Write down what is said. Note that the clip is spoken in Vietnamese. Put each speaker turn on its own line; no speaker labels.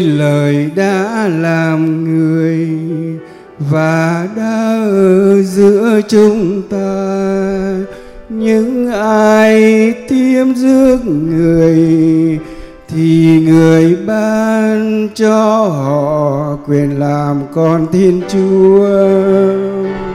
lời đã làm người và đã ở giữa chúng ta. Những ai tiêm rước người thì người ban cho họ quyền làm con Thiên Chúa.